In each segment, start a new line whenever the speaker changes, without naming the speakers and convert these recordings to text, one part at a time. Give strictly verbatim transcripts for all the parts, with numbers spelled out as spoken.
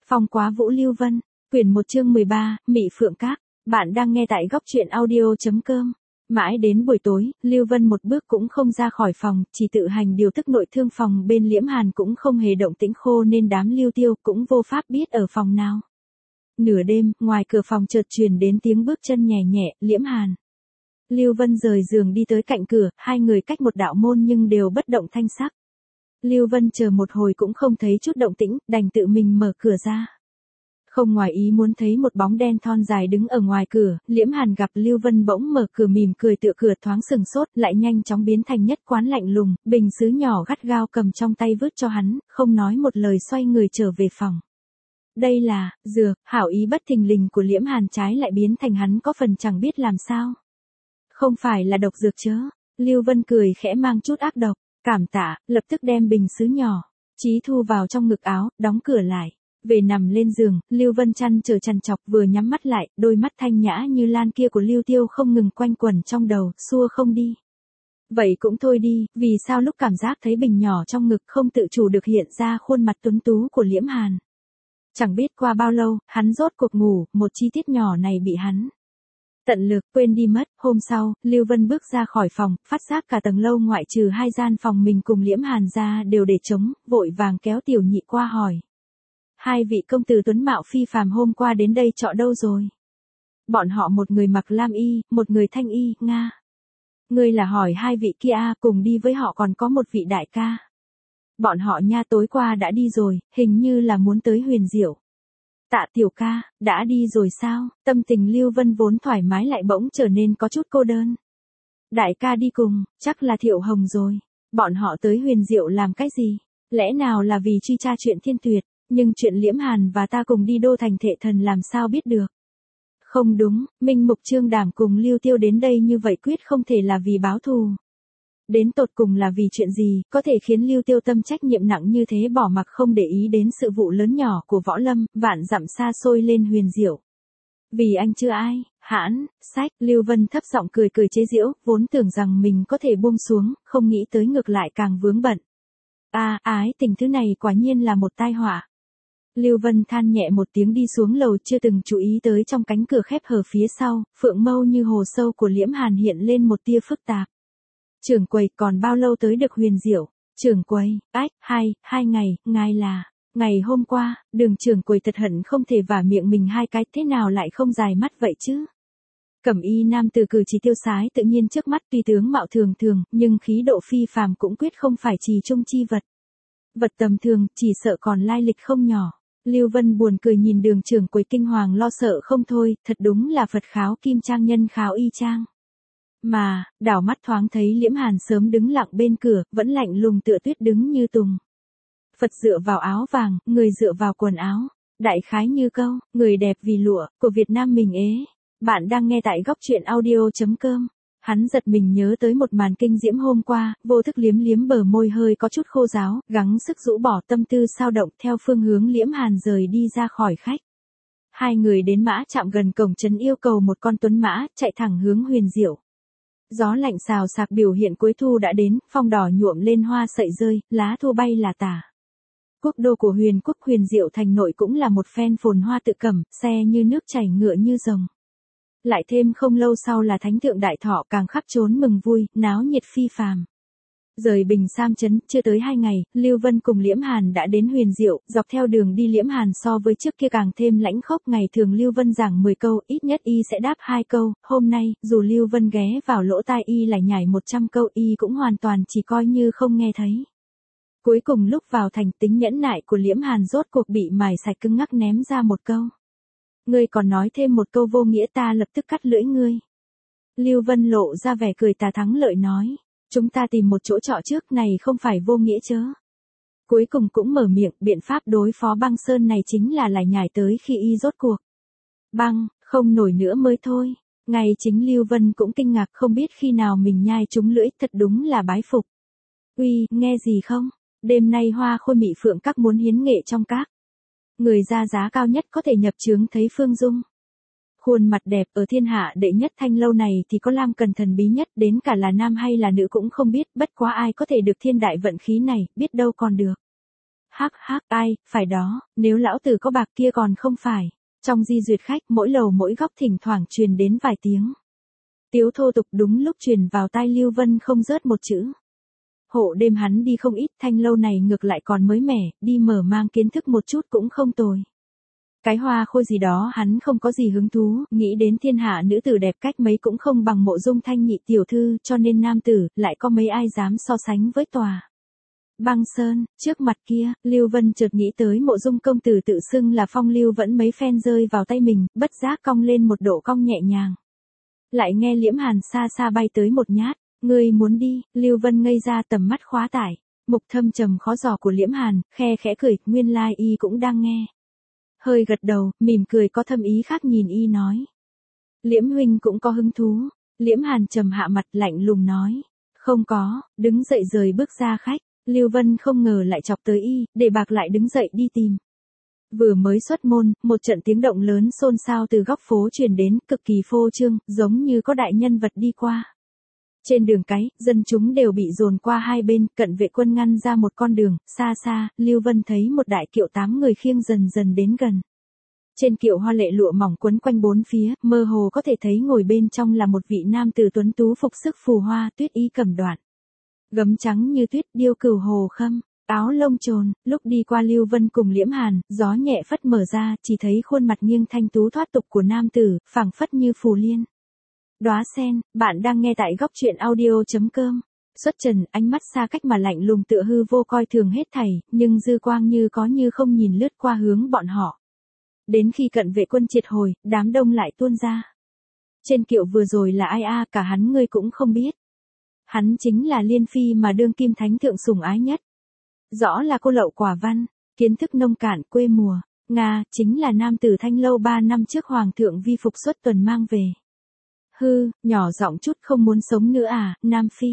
Phong Quá Vũ Lưu Vân, quyển một chương mười ba, Mị Phượng Các. Bạn đang nghe tại góc truyện audio chấm com. Mãi đến buổi tối, Lưu Vân một bước cũng không ra khỏi phòng, chỉ tự hành điều tức nội thương phòng bên Liễm Hàn cũng không hề động tĩnh khô nên đám Lưu Tiêu cũng vô pháp biết ở phòng nào. Nửa đêm, ngoài cửa phòng chợt truyền đến tiếng bước chân nhẹ nhẹ, Liễm Hàn. Lưu Vân rời giường đi tới cạnh cửa, hai người cách một đạo môn nhưng đều bất động thanh sắc. Lưu Vân chờ một hồi cũng không thấy chút động tĩnh, đành tự mình mở cửa ra. Không ngoài ý muốn thấy một bóng đen thon dài đứng ở ngoài cửa, Liễm Hàn gặp Lưu Vân bỗng mở cửa mỉm cười tựa cửa thoáng sừng sốt, lại nhanh chóng biến thành nhất quán lạnh lùng, bình sứ nhỏ gắt gao cầm trong tay vứt cho hắn, không nói một lời xoay người trở về phòng. Đây là, dược, hảo ý bất thình lình của Liễm Hàn trái lại biến thành hắn có phần chẳng biết làm sao. Không phải là độc dược chớ, Lưu Vân cười khẽ mang chút ác độc, cảm tạ, lập tức đem bình sứ nhỏ, Chí thu vào trong ngực áo, đóng cửa lại. Về nằm lên giường, Lưu Vân chăn trở chằn chọc vừa nhắm mắt lại, đôi mắt thanh nhã như lan kia của Lưu Tiêu không ngừng quanh quẩn trong đầu, xua không đi. Vậy cũng thôi đi, vì sao lúc cảm giác thấy bình nhỏ trong ngực không tự chủ được hiện ra khuôn mặt tuấn tú của Liễm Hàn. Chẳng biết qua bao lâu, hắn rốt cuộc ngủ, một chi tiết nhỏ này bị hắn tận lực quên đi mất. Hôm sau, Lưu Vân bước ra khỏi phòng, phát giác cả tầng lâu ngoại trừ hai gian phòng mình cùng Liễm Hàn ra đều để trống, vội vàng kéo Tiểu Nhị qua hỏi. Hai vị công tử tuấn mạo phi phàm hôm qua đến đây trọ đâu rồi? Bọn họ một người mặc lam y, một người thanh y, Nga. Ngươi là hỏi hai vị kia à, cùng đi với họ còn có một vị đại ca. Bọn họ nha tối qua đã đi rồi, hình như là muốn tới Huyền Diệu. Tạ tiểu ca, đã đi rồi sao? Tâm tình Lưu Vân vốn thoải mái lại bỗng trở nên có chút cô đơn. Đại ca đi cùng, chắc là Thiệu Hồng rồi. Bọn họ tới Huyền Diệu làm cái gì? Lẽ nào là vì truy tra chuyện Thiên Tuyệt? Nhưng chuyện Liễm Hàn và ta cùng đi đô thành Thệ Thần làm sao biết được? Không đúng, Minh Mục Trương Đảm cùng Lưu Tiêu đến đây như vậy quyết không thể là vì báo thù. Đến tột cùng là vì chuyện gì, có thể khiến Lưu Tiêu tâm trách nhiệm nặng như thế bỏ mặc không để ý đến sự vụ lớn nhỏ của Võ Lâm, vạn dặm xa xôi lên Huyền Diệu. Vì anh chưa ai, hãn, sách, Lưu Vân thấp giọng cười cười chế giễu, vốn tưởng rằng mình có thể buông xuống, không nghĩ tới ngược lại càng vướng bận. À, ái tình thứ này quả nhiên là một tai họa. Lưu Vân than nhẹ một tiếng đi xuống lầu, chưa từng chú ý tới trong cánh cửa khép hờ phía sau, phượng mâu như hồ sâu của Liễm Hàn hiện lên một tia phức tạp. Trưởng quầy, còn bao lâu tới được Huyền Diệu? Trưởng quầy, ách, hai, hai ngày, ngài là, ngày hôm qua, Đường trưởng quầy thật hận không thể vả miệng mình hai cái, thế nào lại không dài mắt vậy chứ? Cẩm y nam từ cử chỉ tiêu sái tự nhiên trước mắt tuy tướng mạo thường thường, nhưng khí độ phi phàm cũng quyết không phải trì trung chi vật. Vật tầm thường, chỉ sợ còn lai lịch không nhỏ. Lưu Vân buồn cười nhìn Đường trưởng quầy kinh hoàng lo sợ không thôi, thật đúng là Phật kháo kim trang nhân kháo y trang. Mà, đảo mắt thoáng thấy Liễm Hàn sớm đứng lặng bên cửa, vẫn lạnh lùng tựa tuyết đứng như tùng. Phật dựa vào áo vàng, người dựa vào quần áo. Đại khái như câu, người đẹp vì lụa, của Việt Nam mình ế. Bạn đang nghe tại góc truyện audio chấm com. Hắn giật mình nhớ tới một màn kinh diễm hôm qua, vô thức liếm liếm bờ môi hơi có chút khô ráo, gắng sức rũ bỏ tâm tư sao động theo phương hướng Liễm Hàn rời đi ra khỏi khách. Hai người đến mã chạm gần cổng trấn yêu cầu một con tuấn mã, chạy thẳng hướng Huyền Diệu. Gió lạnh xào xạc biểu hiện cuối thu đã đến, phong đỏ nhuộm lên hoa sậy rơi, lá thu bay là tả. Quốc đô của Huyền quốc Huyền Diệu thành nội cũng là một phen phồn hoa tự cẩm, xe như nước chảy ngựa như rồng. Lại thêm không lâu sau là thánh thượng đại thọ càng khắp trốn mừng vui, náo nhiệt phi phàm. Rời Bình Sam trấn, chưa tới hai ngày, Lưu Vân cùng Liễm Hàn đã đến Huyền Diệu, dọc theo đường đi Liễm Hàn so với trước kia càng thêm lãnh khốc, ngày thường Lưu Vân giảng mười câu, ít nhất y sẽ đáp hai câu, hôm nay, dù Lưu Vân ghé vào lỗ tai y lại nhảy một trăm câu y cũng hoàn toàn chỉ coi như không nghe thấy. Cuối cùng lúc vào thành, tính nhẫn nại của Liễm Hàn rốt cuộc bị mài sạch cứng ngắc ném ra một câu. Ngươi còn nói thêm một câu vô nghĩa ta lập tức cắt lưỡi ngươi. Lưu Vân lộ ra vẻ cười tà thắng lợi nói. Chúng ta tìm một chỗ trọ trước này không phải vô nghĩa chớ. Cuối cùng cũng mở miệng, biện pháp đối phó Băng Sơn này chính là lại nhảy tới khi y rốt cuộc. Băng, không nổi nữa mới thôi. Ngay chính Lưu Vân cũng kinh ngạc không biết khi nào mình nhai trúng lưỡi, thật đúng là bái phục. Uy, nghe gì không? Đêm nay Hoa Khôi Mị Phượng Các muốn hiến nghệ trong các. Người ra giá cao nhất có thể nhập chướng thấy Phương Dung. Khuôn mặt đẹp ở thiên hạ đệ nhất thanh lâu này thì có Lam Cần thần bí nhất, đến cả là nam hay là nữ cũng không biết, bất quá ai có thể được thiên đại vận khí này, biết đâu còn được. Hắc hắc, ai, phải đó, nếu lão tử có bạc kia còn không phải. Trong di duyệt khách, mỗi lầu mỗi góc thỉnh thoảng truyền đến vài tiếng tiếu thô tục, đúng lúc truyền vào tai Lưu Vân không rớt một chữ. Hộ đêm hắn đi không ít, thanh lâu này ngược lại còn mới mẻ, đi mở mang kiến thức một chút cũng không tồi. Cái hoa khôi gì đó hắn không có gì hứng thú, nghĩ đến thiên hạ nữ tử đẹp cách mấy cũng không bằng Mộ Dung Thanh nhị tiểu thư, cho nên nam tử, lại có mấy ai dám so sánh với tòa Băng Sơn. Trước mặt kia, Lưu Vân chợt nghĩ tới Mộ Dung công tử tự xưng là phong lưu vẫn mấy phen rơi vào tay mình, bất giác cong lên một độ cong nhẹ nhàng. Lại nghe Liễm Hàn xa xa bay tới một nhát, ngươi muốn đi. Lưu Vân ngây ra, tầm mắt khóa tải mục thâm trầm khó dò của Liễm Hàn, khe khẽ cười, nguyên lai y cũng đang nghe. Hơi gật đầu, mỉm cười có thâm ý khác nhìn y nói. Liễm huynh cũng có hứng thú. Liễm Hàn trầm hạ mặt, lạnh lùng nói. Không có, đứng dậy rời bước ra khách. Lưu Vân không ngờ lại chọc tới y, để bạc lại đứng dậy đi tìm. Vừa mới xuất môn, một trận tiếng động lớn xôn xao từ góc phố truyền đến, cực kỳ phô trương, giống như có đại nhân vật đi qua. Trên đường cái, dân chúng đều bị dồn qua hai bên, cận vệ quân ngăn ra một con đường, xa xa, Lưu Vân thấy một đại kiệu tám người khiêng dần dần đến gần. Trên kiệu hoa lệ lụa mỏng quấn quanh bốn phía, mơ hồ có thể thấy ngồi bên trong là một vị nam tử tuấn tú phục sức phù hoa, tuyết y cẩm đoạn. Gấm trắng như tuyết, điêu cửu hồ khâm, áo lông trồn. Lúc đi qua Lưu Vân cùng Liễm Hàn, gió nhẹ phất mở ra, chỉ thấy khuôn mặt nghiêng thanh tú thoát tục của nam tử, phảng phất như phù liên. Đóa sen. Bạn đang nghe tại góc truyện audio chấm com. Xuất trần, ánh mắt xa cách mà lạnh lùng tựa hư vô coi thường hết thảy, nhưng dư quang như có như không nhìn lướt qua hướng bọn họ. Đến khi cận vệ quân triệt hồi, đám đông lại tuôn ra. Trên kiệu vừa rồi là ai a, cả hắn ngươi cũng không biết. Hắn chính là Liên Phi mà đương kim thánh thượng sủng ái nhất. Rõ là cô lậu quả văn, kiến thức nông cạn, quê mùa. Nga, chính là nam tử thanh lâu ba năm trước hoàng thượng vi phục xuất tuần mang về. Hư, nhỏ giọng chút, không muốn sống nữa à, Nam Phi.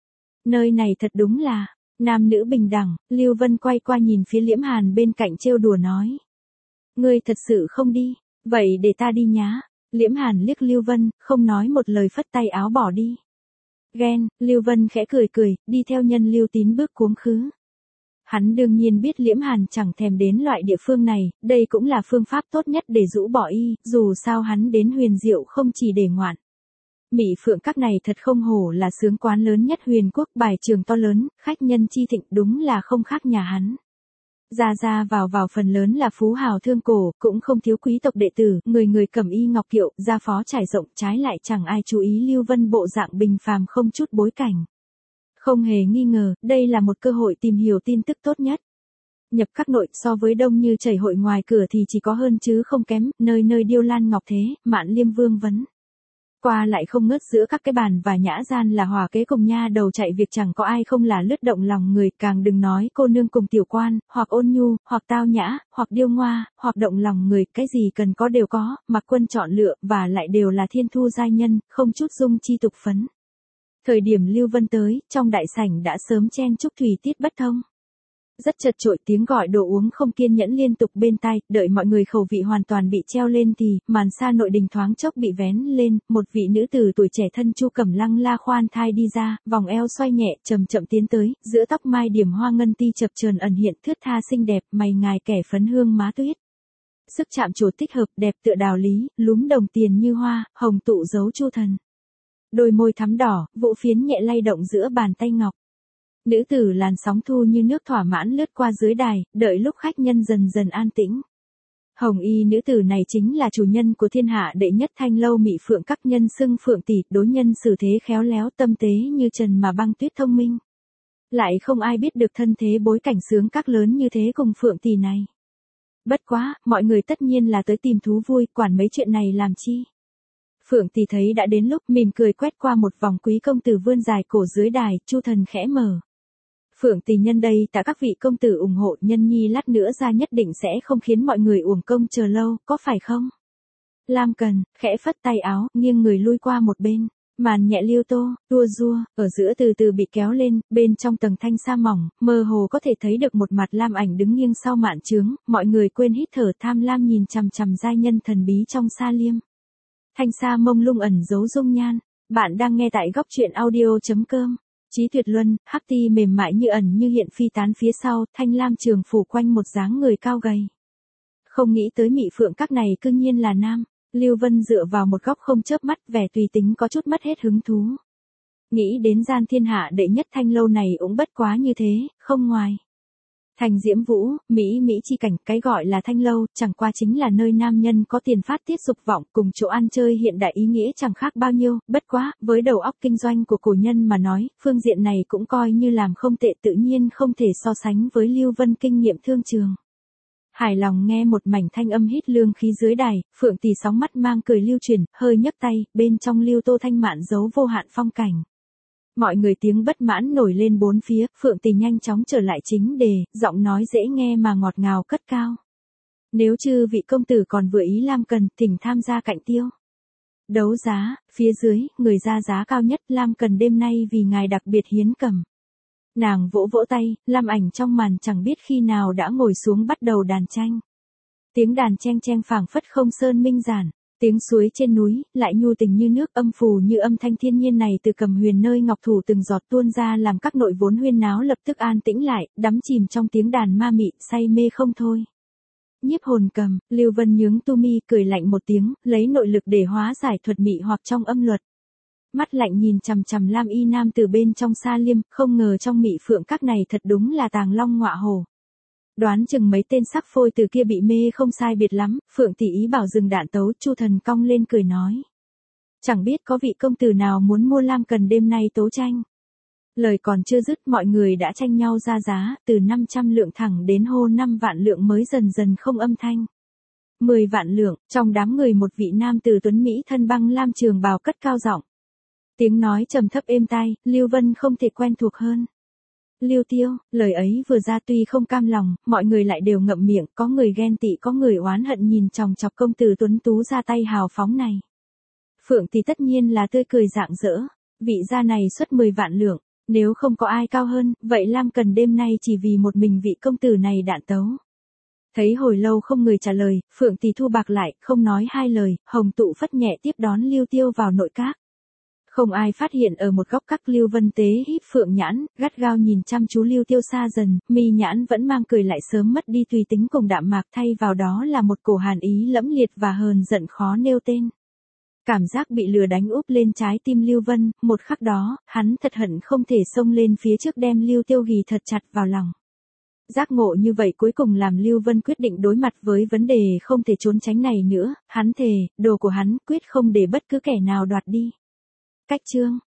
Nơi này thật đúng là, nam nữ bình đẳng. Lưu Vân quay qua nhìn phía Liễm Hàn bên cạnh trêu đùa nói. Ngươi thật sự không đi, vậy để ta đi nhá. Liễm Hàn liếc Lưu Vân, không nói một lời phất tay áo bỏ đi. Ghen, Lưu Vân khẽ cười cười, đi theo Nhân Lưu Tín bước cuống khứ. Hắn đương nhiên biết Liễm Hàn chẳng thèm đến loại địa phương này, đây cũng là phương pháp tốt nhất để rũ bỏ y, dù sao hắn đến Huyền Diệu không chỉ để ngoạn. Mỹ Phượng các này thật không hổ là xướng quán lớn nhất Huyền Quốc, bài trường to lớn, khách nhân chi thịnh, đúng là không khác nhà hắn. Ra ra vào vào phần lớn là phú hào thương cổ, cũng không thiếu quý tộc đệ tử, người người cẩm y ngọc kiệu, gia phó trải rộng, trái lại chẳng ai chú ý Lưu Vân bộ dạng bình phàm không chút bối cảnh. Không hề nghi ngờ, đây là một cơ hội tìm hiểu tin tức tốt nhất. Nhập các nội, so với đông như chảy hội ngoài cửa thì chỉ có hơn chứ không kém, nơi nơi điêu lan ngọc thế, Mạn Liêm vương vấn. Qua lại không ngớt giữa các cái bàn và nhã gian là hòa kế cùng nha đầu chạy việc, chẳng có ai không là lướt động lòng người, càng đừng nói cô nương cùng tiểu quan, hoặc ôn nhu, hoặc tao nhã, hoặc điêu ngoa, hoặc động lòng người, cái gì cần có đều có, Mặc Quân chọn lựa, và lại đều là thiên thu giai nhân, không chút dung chi tục phấn. Thời điểm Lưu Vân tới, trong đại sảnh đã sớm chen chúc thủy tiết bất thông. Rất chật chội, tiếng gọi đồ uống không kiên nhẫn liên tục bên tai, đợi mọi người khẩu vị hoàn toàn bị treo lên thì, màn sa nội đình thoáng chốc bị vén lên, một vị nữ tử tuổi trẻ thân Chu Cẩm Lăng la khoan thai đi ra, vòng eo xoay nhẹ, chậm chậm tiến tới, giữa tóc mai điểm hoa ngân ti chập chờn ẩn hiện, thướt tha xinh đẹp, mày ngài kẻ phấn hương má tuyết. Sức chạm trổ thích hợp, đẹp tựa đào lý, lúm đồng tiền như hoa, hồng tụ dấu chu thần. Đôi môi thắm đỏ, vũ phiến nhẹ lay động giữa bàn tay ngọc. Nữ tử làn sóng thu như nước thỏa mãn lướt qua dưới đài, đợi lúc khách nhân dần dần an tĩnh. Hồng y nữ tử này chính là chủ nhân của thiên hạ đệ nhất thanh lâu Mỹ Phượng các, nhân xưng Phượng tỷ, đối nhân xử thế khéo léo, tâm tế như trần mà băng tuyết, thông minh. Lại không ai biết được thân thế bối cảnh sướng các lớn như thế cùng Phượng tỷ này. Bất quá, mọi người tất nhiên là tới tìm thú vui, quản mấy chuyện này làm chi. Phượng tỷ thấy đã đến lúc, mỉm cười quét qua một vòng quý công tử vươn dài cổ dưới đài, chu thần khẽ mở. Phượng tỷ nhân đây tạ các vị công tử ủng hộ, nhân nhi lát nữa ra nhất định sẽ không khiến mọi người uổng công chờ lâu, có phải không? Lam Cần, khẽ phất tay áo, nghiêng người lui qua một bên, màn nhẹ liêu tô, tua rua, ở giữa từ từ bị kéo lên, bên trong tầng thanh sa mỏng, mơ hồ có thể thấy được một mặt lam ảnh đứng nghiêng sau mạn trướng, mọi người quên hít thở tham lam nhìn chằm chằm giai nhân thần bí trong sa liêm. Thanh sa mông lung ẩn giấu dung nhan, bạn đang nghe tại góc truyện audio chấm com. Chí tuyệt luân, hắc ti mềm mại như ẩn như hiện phi tán phía sau, thanh lam trường phủ quanh một dáng người cao gầy. Không nghĩ tới mị phượng các này cương nhiên là nam, Lưu Vân dựa vào một góc không chớp mắt, vẻ tùy tính có chút mất hết hứng thú. Nghĩ đến gian thiên hạ đệ nhất thanh lâu này cũng bất quá như thế, không ngoài. Thành Diễm Vũ, Mỹ Mỹ chi cảnh, cái gọi là thanh lâu, chẳng qua chính là nơi nam nhân có tiền phát tiết dục vọng, cùng chỗ ăn chơi hiện đại ý nghĩa chẳng khác bao nhiêu, bất quá, với đầu óc kinh doanh của cổ nhân mà nói, phương diện này cũng coi như làm không tệ, tự nhiên không thể so sánh với Lưu Vân kinh nghiệm thương trường. Hài lòng nghe một mảnh thanh âm hít lương khí dưới đài, Phượng Tỷ sóng mắt mang cười lưu truyền, hơi nhấc tay, bên trong Lưu Tô Thanh mạn giấu vô hạn phong cảnh. Mọi người tiếng bất mãn nổi lên bốn phía, Phượng Tỷ nhanh chóng trở lại chính đề, giọng nói dễ nghe mà ngọt ngào cất cao. Nếu chư vị công tử còn vừa ý Lam Cần, thỉnh tham gia cạnh tiêu. Đấu giá, phía dưới, người ra giá cao nhất, Lam Cần đêm nay vì ngài đặc biệt hiến cầm. Nàng vỗ vỗ tay, Lam Ảnh trong màn chẳng biết khi nào đã ngồi xuống bắt đầu đàn tranh. Tiếng đàn cheng cheng phảng phất không sơn minh giản. Tiếng suối trên núi, lại nhu tình như nước, âm phù như âm thanh thiên nhiên này từ cầm huyền nơi ngọc thủ từng giọt tuôn ra làm các nội vốn huyên náo lập tức an tĩnh lại, đắm chìm trong tiếng đàn ma mị, say mê không thôi. Nhiếp hồn cầm, Lưu Vân nhướng tu mi cười lạnh một tiếng, lấy nội lực để hóa giải thuật mị hoặc trong âm luật. Mắt lạnh nhìn chằm chằm Lam Y nam từ bên trong sa liêm, không ngờ trong mị phượng các này thật đúng là tàng long ngọa hổ. Đoán chừng mấy tên sắc phôi từ kia bị mê không sai biệt lắm, Phượng Tỷ ý bảo dừng đạn tấu, Chu Thần cong lên cười nói. Chẳng biết có vị công tử nào muốn mua Lam Cần đêm nay tấu tranh. Lời còn chưa dứt mọi người đã tranh nhau ra giá, từ năm trăm lượng thẳng đến hô năm vạn lượng mới dần dần không âm thanh. mười vạn lượng, trong đám người một vị nam tử tuấn Mỹ thân băng lam trường bào cất cao giọng. Tiếng nói trầm thấp êm tai, Lưu Vân không thể quen thuộc hơn. Lưu Tiêu, lời ấy vừa ra tuy không cam lòng, mọi người lại đều ngậm miệng, có người ghen tị có người oán hận nhìn chòng chọc công tử tuấn tú ra tay hào phóng này. Phượng thì tất nhiên là tươi cười rạng rỡ, vị gia này xuất mười vạn lượng, nếu không có ai cao hơn, vậy Lam Cần đêm nay chỉ vì một mình vị công tử này đạn tấu. Thấy hồi lâu không người trả lời, Phượng thì thu bạc lại, không nói hai lời, hồng tụ phất nhẹ tiếp đón Lưu Tiêu vào nội các. Không ai phát hiện ở một góc các Lưu Vân tế híp phượng nhãn, gắt gao nhìn chăm chú Lưu Tiêu xa dần, mi nhãn vẫn mang cười lại sớm mất đi tùy tính cùng đạm mạc, thay vào đó là một cổ hàn ý lẫm liệt và hờn giận khó nêu tên. Cảm giác bị lừa đánh úp lên trái tim Lưu Vân, một khắc đó, hắn thật hận không thể xông lên phía trước đem Lưu Tiêu ghì thật chặt vào lòng. Giác ngộ như vậy cuối cùng làm Lưu Vân quyết định đối mặt với vấn đề không thể trốn tránh này nữa, hắn thề, đồ của hắn quyết không để bất cứ kẻ nào đoạt đi. Cách chương